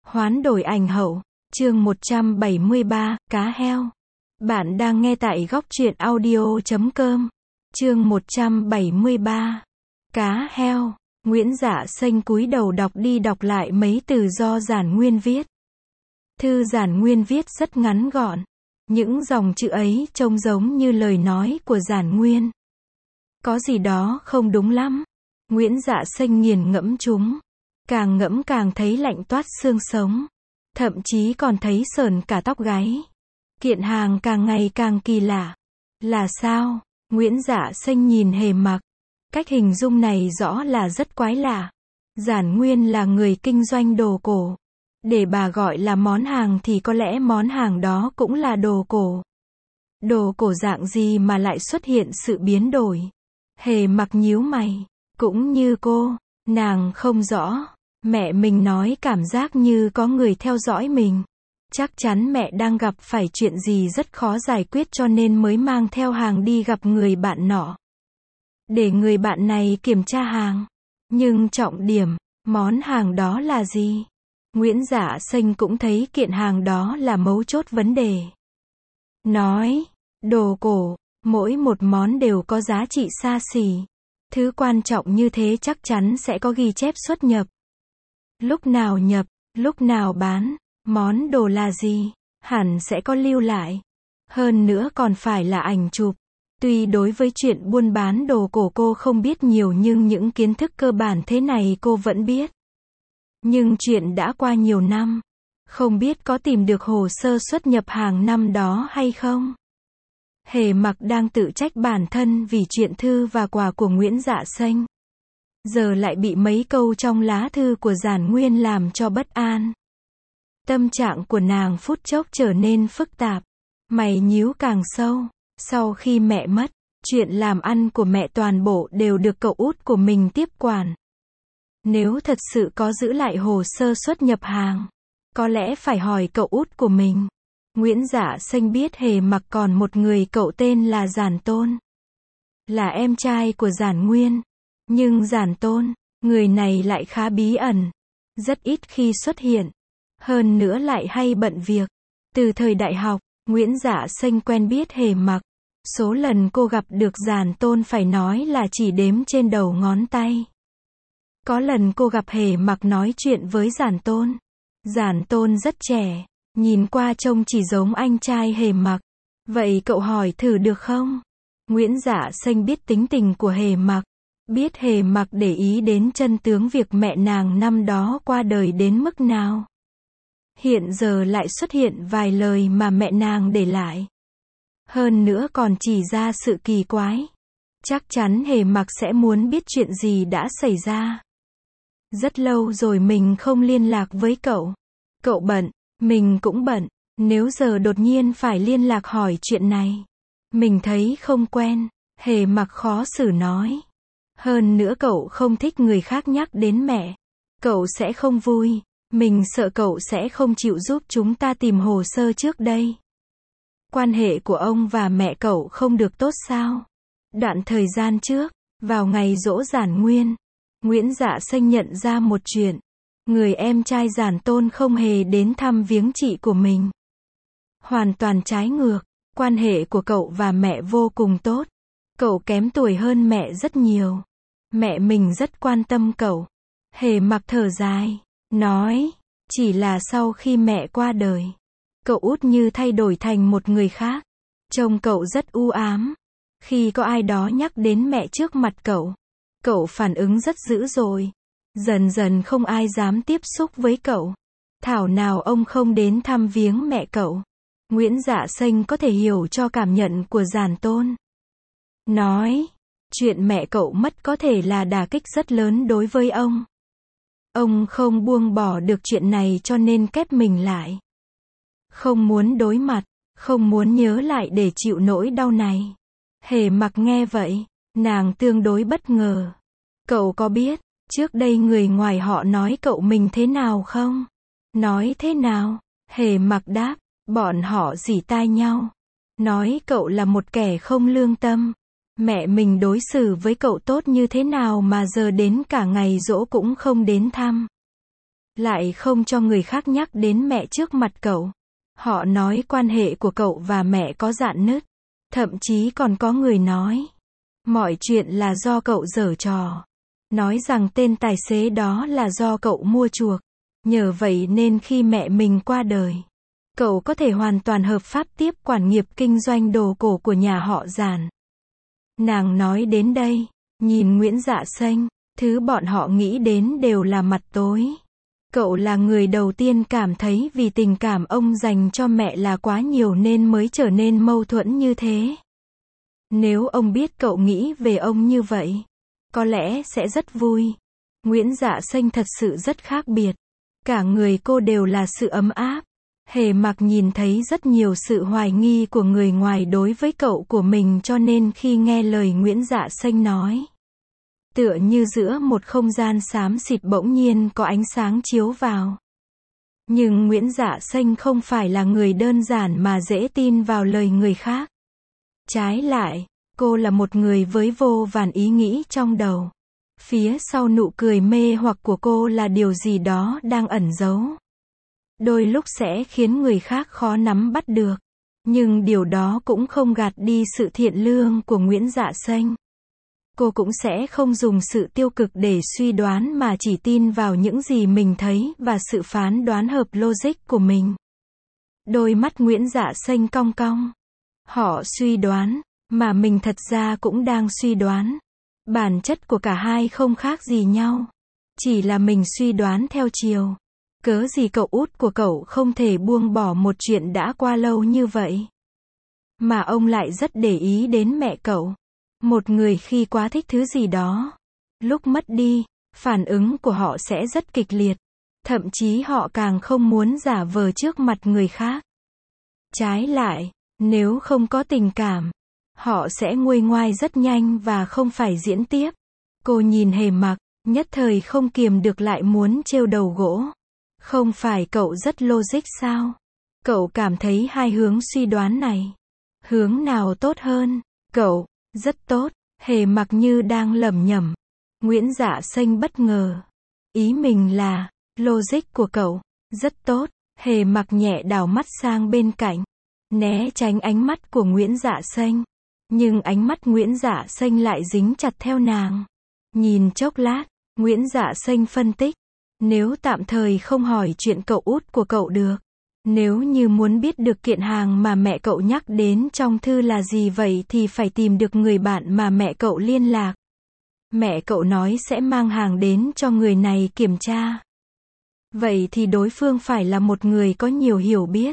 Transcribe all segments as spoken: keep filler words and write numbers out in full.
Hoán đổi ảnh hậu, chương một trăm bảy mươi ba, cá heo. Bạn đang nghe tại góc truyện audio chấm com. Chương một trăm bảy mươi ba, cá heo. Nguyễn Dạ Xanh cúi đầu đọc đi đọc lại mấy từ do Giản Nguyên viết. Thư Giản Nguyên viết rất ngắn gọn. Những dòng chữ ấy trông giống như lời nói của Giản Nguyên. Có gì đó không đúng lắm. Nguyễn Dạ Xanh nghiền ngẫm chúng. Càng ngẫm càng thấy lạnh toát xương sống. Thậm chí còn thấy sởn cả tóc gáy. Kiện hàng càng ngày càng kỳ lạ. Là sao? Nguyễn Dạ Xanh nhìn Hề Mặc. Cách hình dung này rõ là rất quái lạ. Giản Nguyên là người kinh doanh đồ cổ. Để bà gọi là món hàng thì có lẽ món hàng đó cũng là đồ cổ. Đồ cổ dạng gì mà lại xuất hiện sự biến đổi? Hề Mặc nhíu mày. Cũng như cô, nàng không rõ. Mẹ mình nói cảm giác như có người theo dõi mình. Chắc chắn mẹ đang gặp phải chuyện gì rất khó giải quyết cho nên mới mang theo hàng đi gặp người bạn nọ. Để người bạn này kiểm tra hàng. Nhưng trọng điểm, món hàng đó là gì? Nguyễn Dạ Xanh cũng thấy kiện hàng đó là mấu chốt vấn đề. Nói, đồ cổ, mỗi một món đều có giá trị xa xỉ. Thứ quan trọng như thế chắc chắn sẽ có ghi chép xuất nhập. Lúc nào nhập, lúc nào bán, món đồ là gì, hẳn sẽ có lưu lại. Hơn nữa còn phải là ảnh chụp. Tuy đối với chuyện buôn bán đồ cổ cô không biết nhiều nhưng những kiến thức cơ bản thế này cô vẫn biết. Nhưng chuyện đã qua nhiều năm. Không biết có tìm được hồ sơ xuất nhập hàng năm đó hay không? Hề Mặc đang tự trách bản thân vì chuyện thư và quà của Nguyễn Dạ Xanh. Giờ lại bị mấy câu trong lá thư của Giản Nguyên làm cho bất an. Tâm trạng của nàng phút chốc trở nên phức tạp. Mày nhíu càng sâu. Sau khi mẹ mất, chuyện làm ăn của mẹ toàn bộ đều được cậu út của mình tiếp quản. Nếu thật sự có giữ lại hồ sơ xuất nhập hàng, có lẽ phải hỏi cậu út của mình. Nguyễn Dạ Xanh biết Hề Mặc còn một người cậu tên là Giản Tôn. Là em trai của Giản Nguyên. Nhưng Giản Tôn, người này lại khá bí ẩn. Rất ít khi xuất hiện. Hơn nữa lại hay bận việc. Từ thời đại học, Nguyễn Dạ Xanh quen biết Hề Mặc. Số lần cô gặp được Giản Tôn phải nói là chỉ đếm trên đầu ngón tay. Có lần cô gặp Hề Mặc nói chuyện với Giản Tôn. Giản Tôn rất trẻ. Nhìn qua trông chỉ giống anh trai Hề Mặc. Vậy cậu hỏi thử được không? Nguyễn Dạ Xanh biết tính tình của Hề Mặc. Biết Hề Mặc để ý đến chân tướng việc mẹ nàng năm đó qua đời đến mức nào. Hiện giờ lại xuất hiện vài lời mà mẹ nàng để lại. Hơn nữa còn chỉ ra sự kỳ quái. Chắc chắn Hề Mặc sẽ muốn biết chuyện gì đã xảy ra. Rất lâu rồi mình không liên lạc với cậu. Cậu bận, mình cũng bận. Nếu giờ đột nhiên phải liên lạc hỏi chuyện này, mình thấy không quen. Hề Mặc khó xử nói. Hơn nữa cậu không thích người khác nhắc đến mẹ. Cậu sẽ không vui. Mình sợ cậu sẽ không chịu giúp chúng ta tìm hồ sơ trước đây. Quan hệ của ông và mẹ cậu không được tốt sao? Đoạn thời gian trước, vào ngày giỗ Giản Nguyên, Nguyễn Dạ Xanh nhận ra một chuyện. Người em trai Giản Tôn không hề đến thăm viếng chị của mình. Hoàn toàn trái ngược, quan hệ của cậu và mẹ vô cùng tốt. Cậu kém tuổi hơn mẹ rất nhiều. Mẹ mình rất quan tâm cậu. Hề Mặc thở dài, nói, chỉ là sau khi mẹ qua đời, cậu út như thay đổi thành một người khác. Trông cậu rất u ám. Khi có ai đó nhắc đến mẹ trước mặt cậu, cậu phản ứng rất dữ dội. Dần dần không ai dám tiếp xúc với cậu. Thảo nào ông không đến thăm viếng mẹ cậu. Nguyễn Dạ Xanh có thể hiểu cho cảm nhận của Giản Tôn. Nói, chuyện mẹ cậu mất có thể là đả kích rất lớn đối với ông. Ông không buông bỏ được chuyện này cho nên kép mình lại. Không muốn đối mặt, không muốn nhớ lại để chịu nỗi đau này. Hề Mặc nghe vậy, nàng tương đối bất ngờ. Cậu có biết, trước đây người ngoài họ nói cậu mình thế nào không? Nói thế nào? Hề Mặc đáp, bọn họ rỉ tai nhau. Nói cậu là một kẻ không lương tâm. Mẹ mình đối xử với cậu tốt như thế nào mà giờ đến cả ngày giỗ cũng không đến thăm. lại không cho người khác nhắc đến mẹ trước mặt cậu. Họ nói quan hệ của cậu và mẹ có rạn nứt. Thậm chí còn có người nói, mọi chuyện là do cậu giở trò. Nói rằng tên tài xế đó là do cậu mua chuộc. Nhờ vậy nên khi mẹ mình qua đời, cậu có thể hoàn toàn hợp pháp tiếp quản nghiệp kinh doanh đồ cổ của nhà họ Giản. Nàng nói đến đây, nhìn Nguyễn Dạ Xanh, thứ bọn họ nghĩ đến đều là mặt tối. Cậu là người đầu tiên cảm thấy vì tình cảm ông dành cho mẹ là quá nhiều nên mới trở nên mâu thuẫn như thế. Nếu ông biết cậu nghĩ về ông như vậy, có lẽ sẽ rất vui. Nguyễn Dạ Xanh thật sự rất khác biệt. Cả người cô đều là sự ấm áp. Hề Mặc nhìn thấy rất nhiều sự hoài nghi của người ngoài đối với cậu của mình, cho nên khi nghe lời Nguyễn Dạ Xanh nói, tựa như giữa một không gian xám xịt bỗng nhiên có ánh sáng chiếu vào. Nhưng Nguyễn Dạ Xanh không phải là người đơn giản mà dễ tin vào lời người khác. Trái lại, cô là một người với vô vàn ý nghĩ trong đầu. Phía sau nụ cười mê hoặc của cô là điều gì đó đang ẩn giấu. Đôi lúc sẽ khiến người khác khó nắm bắt được. Nhưng điều đó cũng không gạt đi sự thiện lương của Nguyễn Dạ Xanh. Cô cũng sẽ không dùng sự tiêu cực để suy đoán mà chỉ tin vào những gì mình thấy và sự phán đoán hợp logic của mình. Đôi mắt Nguyễn Dạ Xanh cong cong. Họ suy đoán, mà mình thật ra cũng đang suy đoán. Bản chất của cả hai không khác gì nhau. Chỉ là mình suy đoán theo chiều. Cớ gì cậu út của cậu không thể buông bỏ một chuyện đã qua lâu như vậy. Mà ông lại rất để ý đến mẹ cậu. Một người khi quá thích thứ gì đó, lúc mất đi, phản ứng của họ sẽ rất kịch liệt. Thậm chí họ càng không muốn giả vờ trước mặt người khác. Trái lại, nếu không có tình cảm, họ sẽ nguôi ngoai rất nhanh và không phải diễn tiếp. Cô nhìn Hề Mặc, nhất thời không kiềm được lại muốn trêu đầu gỗ. Không phải cậu rất logic sao? Cậu cảm thấy hai hướng suy đoán này, hướng nào tốt hơn? Cậu, rất tốt. Hề Mặc như đang lẩm nhẩm. Nguyễn Dạ Xanh bất ngờ. Ý mình là, logic của cậu, rất tốt. Hề Mặc nhẹ đảo mắt sang bên cạnh, né tránh ánh mắt của Nguyễn Dạ Xanh. Nhưng ánh mắt Nguyễn Dạ Xanh lại dính chặt theo nàng. Nhìn chốc lát, Nguyễn Dạ Xanh phân tích. Nếu tạm thời không hỏi chuyện cậu út của cậu được, nếu như muốn biết được kiện hàng mà mẹ cậu nhắc đến trong thư là gì vậy thì phải tìm được người bạn mà mẹ cậu liên lạc. Mẹ cậu nói sẽ mang hàng đến cho người này kiểm tra. Vậy thì đối phương phải là một người có nhiều hiểu biết.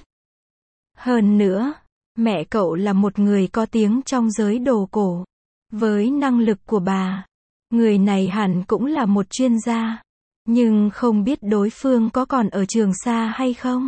Hơn nữa, mẹ cậu là một người có tiếng trong giới đồ cổ. Với năng lực của bà, người này hẳn cũng là một chuyên gia. Nhưng không biết đối phương có còn ở Trường Sa hay không?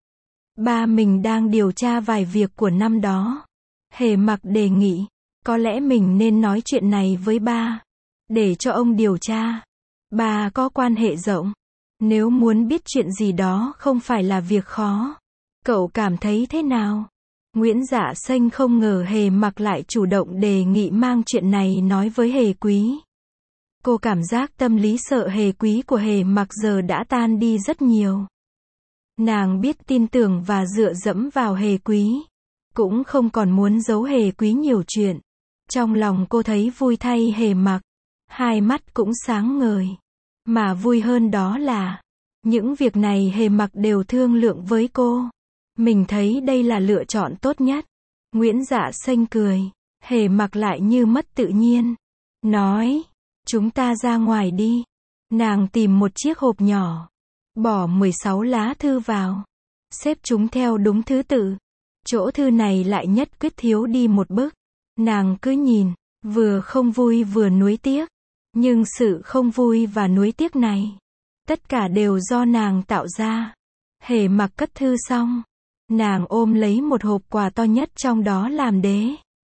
Ba mình đang điều tra vài việc của năm đó. Hề Mặc đề nghị, có lẽ mình nên nói chuyện này với ba, để cho ông điều tra. Ba có quan hệ rộng. Nếu muốn biết chuyện gì đó không phải là việc khó. Cậu cảm thấy thế nào? Nguyễn Dạ Xanh không ngờ Hề Mặc lại chủ động đề nghị mang chuyện này nói với Hề Quý. Cô cảm giác tâm lý sợ Hề Quý của Hề Mặc giờ đã tan đi rất nhiều. Nàng biết tin tưởng và dựa dẫm vào Hề Quý. Cũng không còn muốn giấu Hề Quý nhiều chuyện. Trong lòng cô thấy vui thay Hề Mặc. Hai mắt cũng sáng ngời. Mà vui hơn đó là, những việc này Hề Mặc đều thương lượng với cô. Mình thấy đây là lựa chọn tốt nhất. Nguyễn Dạ Xanh cười. Hề Mặc lại như mất tự nhiên. Nói, chúng ta ra ngoài đi. Nàng tìm một chiếc hộp nhỏ. Bỏ mười sáu lá thư vào. Xếp chúng theo đúng thứ tự. Chỗ thư này lại nhất quyết thiếu đi một bức. Nàng cứ nhìn, vừa không vui vừa nuối tiếc. Nhưng sự không vui và nuối tiếc này, tất cả đều do nàng tạo ra. Hề Mặc cất thư xong, nàng ôm lấy một hộp quà to nhất trong đó làm đế.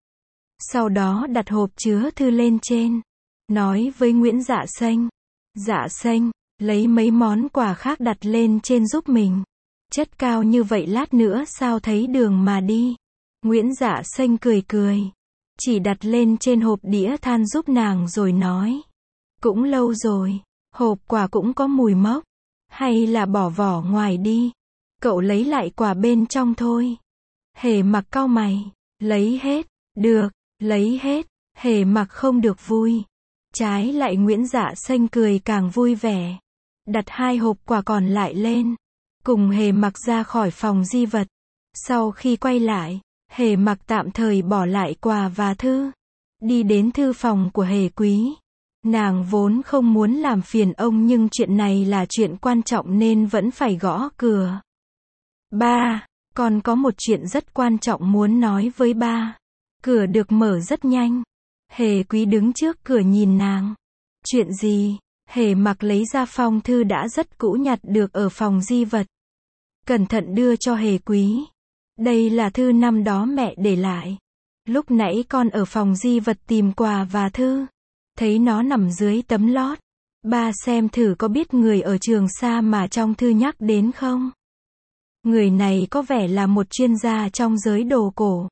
Sau đó đặt hộp chứa thư lên trên. Nói với Nguyễn Dạ Xanh. Dạ Xanh, lấy mấy món quà khác đặt lên trên giúp mình. Chất cao như vậy lát nữa sao thấy đường mà đi. Nguyễn Dạ Xanh cười cười. Chỉ đặt lên trên hộp đĩa than giúp nàng rồi nói. Cũng lâu rồi, hộp quà cũng có mùi mốc. Hay là bỏ vỏ ngoài đi. Cậu lấy lại quả bên trong thôi. Hề Mặc cau mày. Lấy hết. Được, lấy hết. Hề Mặc không được vui. Trái lại Nguyễn Dạ Xanh cười càng vui vẻ. Đặt hai hộp quà còn lại lên. Cùng Hề Mặc ra khỏi phòng di vật. Sau khi quay lại, Hề Mặc tạm thời bỏ lại quà và thư. Đi đến thư phòng của Hề Quý. Nàng vốn không muốn làm phiền ông nhưng chuyện này là chuyện quan trọng nên vẫn phải gõ cửa. Ba, con có một chuyện rất quan trọng muốn nói với ba. Cửa được mở rất nhanh. Hề Quý đứng trước cửa nhìn nàng. Chuyện gì? Hề Mặc lấy ra phong thư đã rất cũ nhặt được ở phòng di vật. Cẩn thận đưa cho Hề Quý. Đây là thư năm đó mẹ để lại. Lúc nãy con ở phòng di vật tìm quà và thư. Thấy nó nằm dưới tấm lót. Ba xem thử có biết người ở Trường Sa mà trong thư nhắc đến không? Người này có vẻ là một chuyên gia trong giới đồ cổ.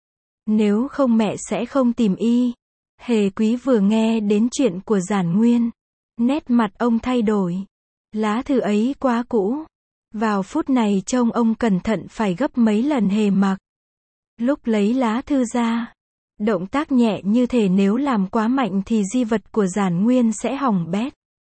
Nếu không mẹ sẽ không tìm y. Hề Quý vừa nghe đến chuyện của Giản Nguyên. Nét mặt ông thay đổi. Lá thư ấy quá cũ. Vào phút này trông ông cẩn thận phải gấp mấy lần Hề Mặc. Lúc lấy lá thư ra. Động tác nhẹ như thể nếu làm quá mạnh thì di vật của Giản Nguyên sẽ hỏng bét.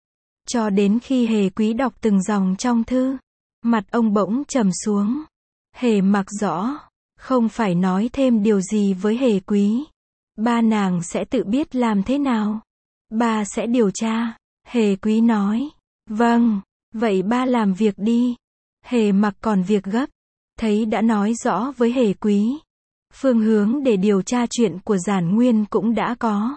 Cho đến khi Hề Quý đọc từng dòng trong thư. Mặt ông bỗng trầm xuống. Hề Mặc rõ. Không phải nói thêm điều gì với Hề Quý. Ba nàng sẽ tự biết làm thế nào. Ba sẽ điều tra. Hề Quý nói. Vâng, vậy ba làm việc đi. Hề Mặc còn việc gấp. Thấy đã nói rõ với Hề Quý. Phương hướng để điều tra chuyện của Giản Nguyên cũng đã có.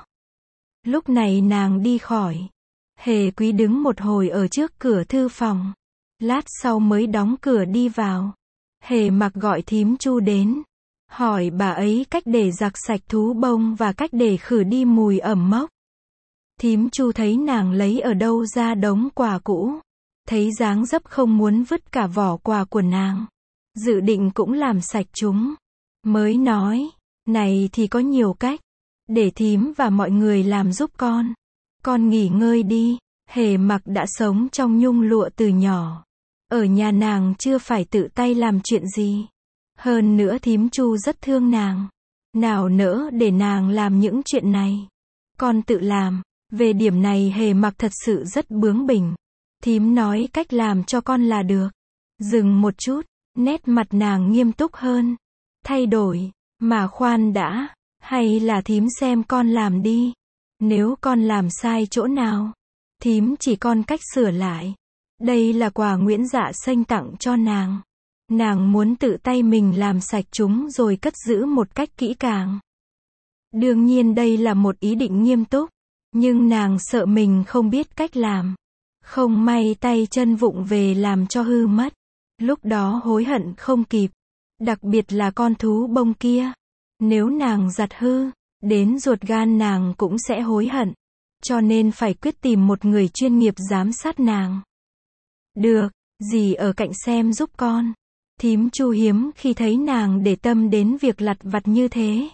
Lúc này nàng đi khỏi. Hề Quý đứng một hồi ở trước cửa thư phòng. Lát sau mới đóng cửa đi vào. Hề Mặc gọi thím Chu đến. Hỏi bà ấy cách để giặt sạch thú bông và cách để khử đi mùi ẩm mốc. Thím Chu thấy nàng lấy ở đâu ra đống quà cũ. Thấy dáng dấp không muốn vứt cả vỏ quà của nàng. Dự định cũng làm sạch chúng. Mới nói, này thì có nhiều cách. Để thím và mọi người làm giúp con. Con nghỉ ngơi đi. Hề Mặc đã sống trong nhung lụa từ nhỏ. Ở nhà nàng chưa phải tự tay làm chuyện gì. Hơn nữa thím Chu rất thương nàng. Nào nỡ để nàng làm những chuyện này. Con tự làm. Về điểm này Hề Mặc thật sự rất bướng bỉnh. Thím nói cách làm cho con là được. Dừng một chút. Nét mặt nàng nghiêm túc hơn. Thay đổi. Mà khoan đã. Hay là thím xem con làm đi. Nếu con làm sai chỗ nào. Thím chỉ con cách sửa lại. Đây là quà Nguyễn Dạ Xanh tặng cho nàng. Nàng muốn tự tay mình làm sạch chúng rồi cất giữ một cách kỹ càng. Đương nhiên đây là một ý định nghiêm túc. Nhưng nàng sợ mình không biết cách làm. Không may tay chân vụng về làm cho hư mất. Lúc đó hối hận không kịp. Đặc biệt là con thú bông kia. Nếu nàng giặt hư, đến ruột gan nàng cũng sẽ hối hận. Cho nên phải quyết tìm một người chuyên nghiệp giám sát nàng. Được, dì ở cạnh xem giúp con. Thím Chu hiếm khi thấy nàng để tâm đến việc lặt vặt như thế.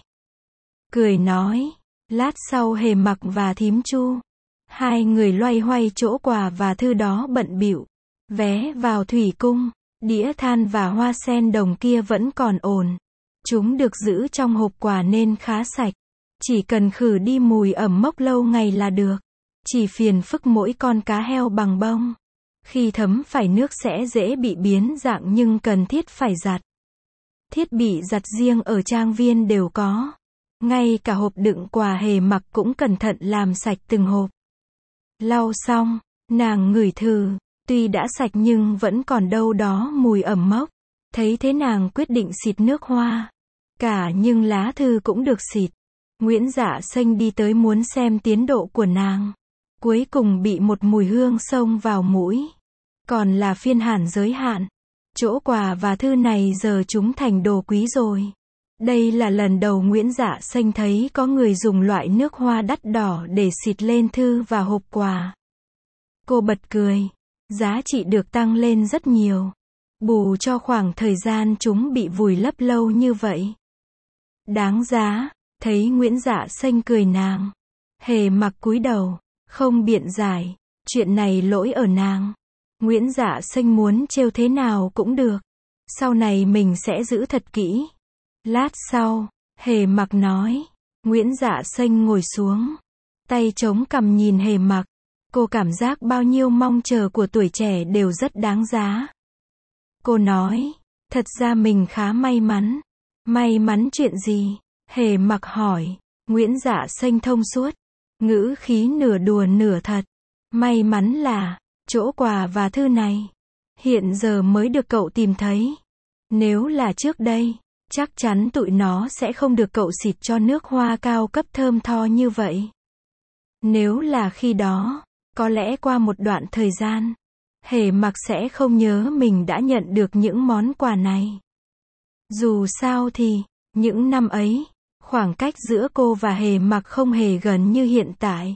Cười nói. Lát sau Hề Mặc và thím Chu. Hai người loay hoay chỗ quà và thư đó bận bịu. Vé vào thủy cung, đĩa than và hoa sen đồng kia vẫn còn ổn. Chúng được giữ trong hộp quà nên khá sạch. Chỉ cần khử đi mùi ẩm mốc lâu ngày là được. Chỉ phiền phức mỗi con cá heo bằng bông. Khi thấm phải nước sẽ dễ bị biến dạng nhưng cần thiết phải giặt. Thiết bị giặt riêng ở trang viên đều có. Ngay cả hộp đựng quà Hề Mặc cũng cẩn thận làm sạch từng hộp. Lau xong, nàng ngửi thử. Tuy đã sạch nhưng vẫn còn đâu đó mùi ẩm mốc. Thấy thế nàng quyết định xịt nước hoa. Cả nhưng lá thư cũng được xịt. Nguyễn Dạ Xanh đi tới muốn xem tiến độ của nàng. Cuối cùng bị một mùi hương xông vào mũi. Còn là phiên bản giới hạn. Chỗ quà và thư này giờ chúng thành đồ quý rồi. Đây là lần đầu Nguyễn Dạ Xanh thấy có người dùng loại nước hoa đắt đỏ để xịt lên thư và hộp quà. Cô bật cười. Giá trị được tăng lên rất nhiều. Bù cho khoảng thời gian chúng bị vùi lấp lâu như vậy. Đáng giá. Thấy Nguyễn Dạ Xanh cười nàng. Hề Mặc cúi đầu. Không biện giải. Chuyện này lỗi ở nàng. Nguyễn Dạ Xanh muốn trêu thế nào cũng được. Sau này mình sẽ giữ thật kỹ. Lát sau, Hề Mặc nói. Nguyễn Dạ Xanh ngồi xuống. Tay chống cằm nhìn Hề Mặc. Cô cảm giác bao nhiêu mong chờ của tuổi trẻ đều rất đáng giá. Cô nói. Thật ra mình khá may mắn. May mắn chuyện gì? Hề Mặc hỏi. Nguyễn Dạ Xanh thông suốt. Ngữ khí nửa đùa nửa thật. May mắn là, chỗ quà và thư này. Hiện giờ mới được cậu tìm thấy. Nếu là trước đây, chắc chắn tụi nó sẽ không được cậu xịt cho nước hoa cao cấp thơm tho như vậy. Nếu là khi đó, có lẽ qua một đoạn thời gian, Hề Mặc sẽ không nhớ mình đã nhận được những món quà này. Dù sao thì, những năm ấy, khoảng cách giữa cô và Hề Mặc không hề gần như hiện tại.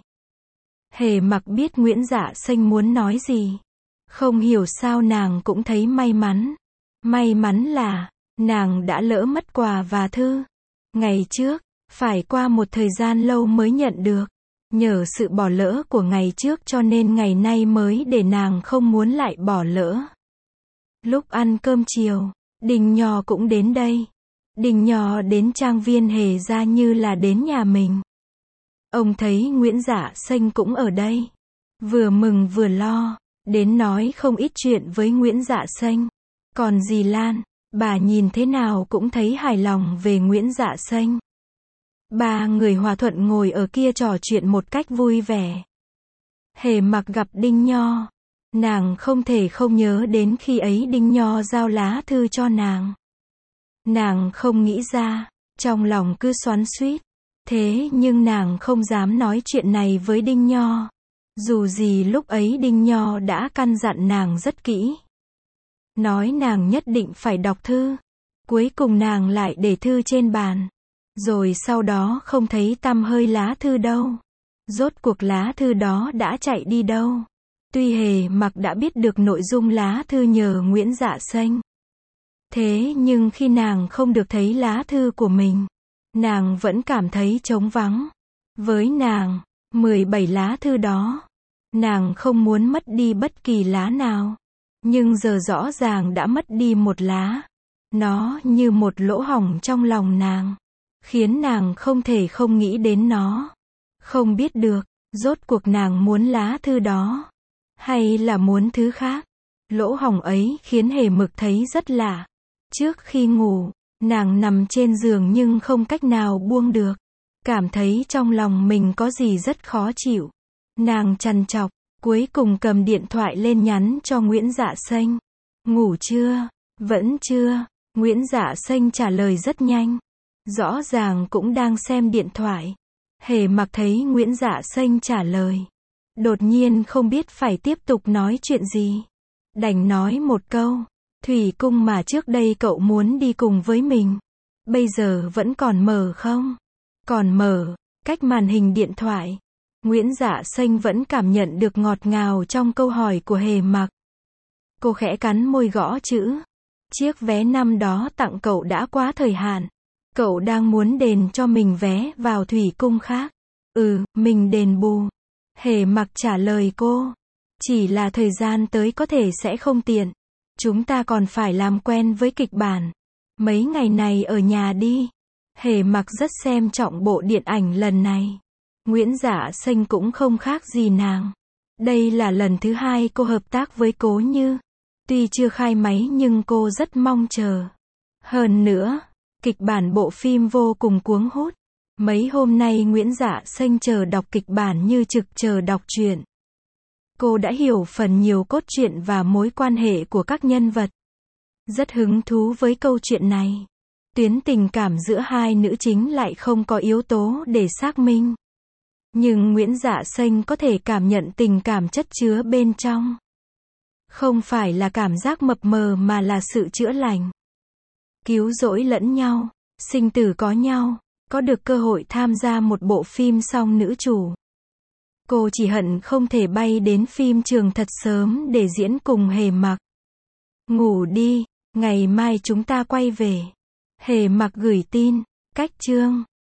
Hề Mặc biết Nguyễn Dạ Xanh muốn nói gì. Không hiểu sao nàng cũng thấy may mắn. May mắn là, nàng đã lỡ mất quà và thư. Ngày trước, phải qua một thời gian lâu mới nhận được. Nhờ sự bỏ lỡ của ngày trước cho nên ngày nay mới để nàng không muốn lại bỏ lỡ. Lúc ăn cơm chiều, Đình Nhò cũng đến đây. Đình Nhò đến trang viên Hề gia như là đến nhà mình. Ông thấy Nguyễn Dạ Xanh cũng ở đây. Vừa mừng vừa lo, đến nói không ít chuyện với Nguyễn Dạ Xanh. Còn dì Lan, bà nhìn thế nào cũng thấy hài lòng về Nguyễn Dạ Xanh. Ba người hòa thuận ngồi ở kia trò chuyện một cách vui vẻ. Hề Mặc gặp Đinh Nho. Nàng không thể không nhớ đến khi ấy Đinh Nho giao lá thư cho nàng. Nàng không nghĩ ra, trong lòng cứ xoắn xuýt. Thế nhưng nàng không dám nói chuyện này với Đinh Nho. Dù gì lúc ấy Đinh Nho đã căn dặn nàng rất kỹ. Nói nàng nhất định phải đọc thư. Cuối cùng nàng lại để thư trên bàn. Rồi sau đó không thấy tăm hơi lá thư đâu. Rốt cuộc lá thư đó đã chạy đi đâu. Tuy Hề Mặc đã biết được nội dung lá thư nhờ Nguyễn Dạ Xanh. Thế nhưng khi nàng không được thấy lá thư của mình, nàng vẫn cảm thấy trống vắng. Với nàng, mười bảy lá thư đó, nàng không muốn mất đi bất kỳ lá nào. Nhưng giờ rõ ràng đã mất đi một lá. Nó như một lỗ hổng trong lòng nàng, khiến nàng không thể không nghĩ đến nó. Không biết được, rốt cuộc nàng muốn lá thư đó, hay là muốn thứ khác. Lỗ hổng ấy khiến Hề Mực thấy rất lạ. Trước khi ngủ, nàng nằm trên giường nhưng không cách nào buông được. Cảm thấy trong lòng mình có gì rất khó chịu. Nàng trằn trọc, cuối cùng cầm điện thoại lên nhắn cho Nguyễn Dạ Xanh. Ngủ chưa? Vẫn chưa. Nguyễn Dạ Xanh trả lời rất nhanh. Rõ ràng cũng đang xem điện thoại. Hề Mặc thấy Nguyễn Dạ Xanh trả lời. Đột nhiên không biết phải tiếp tục nói chuyện gì. Đành nói một câu. Thủy cung mà trước đây cậu muốn đi cùng với mình, bây giờ vẫn còn mở không? Còn mở. Cách màn hình điện thoại, Nguyễn Dạ Xanh vẫn cảm nhận được ngọt ngào trong câu hỏi của Hề Mặc. Cô khẽ cắn môi gõ chữ. Chiếc vé năm đó tặng cậu đã quá thời hạn. Cậu đang muốn đền cho mình vé vào thủy cung khác. Ừ, mình đền bù. Hề Mặc trả lời cô. Chỉ là thời gian tới có thể sẽ không tiện. Chúng ta còn phải làm quen với kịch bản. Mấy ngày này ở nhà đi. Hề Mặc rất xem trọng bộ điện ảnh lần này. Nguyễn Dạ Xanh cũng không khác gì nàng. Đây là lần thứ hai cô hợp tác với Cố Như. Tuy chưa khai máy nhưng cô rất mong chờ. Hơn nữa, kịch bản bộ phim vô cùng cuốn hút. Mấy hôm nay Nguyễn Dạ Xanh chờ đọc kịch bản như trực chờ đọc truyện. Cô đã hiểu phần nhiều cốt truyện và mối quan hệ của các nhân vật. Rất hứng thú với câu chuyện này. Tuyến tình cảm giữa hai nữ chính lại không có yếu tố để xác minh. Nhưng Nguyễn Dạ Xanh có thể cảm nhận tình cảm chất chứa bên trong. Không phải là cảm giác mập mờ mà là sự chữa lành. Cứu rỗi lẫn nhau, sinh tử có nhau, có được cơ hội tham gia một bộ phim song nữ chủ. Cô chỉ hận không thể bay đến phim trường thật sớm để diễn cùng Hề Mặc. Ngủ đi, ngày mai chúng ta quay về. Hề Mặc gửi tin, cách chương.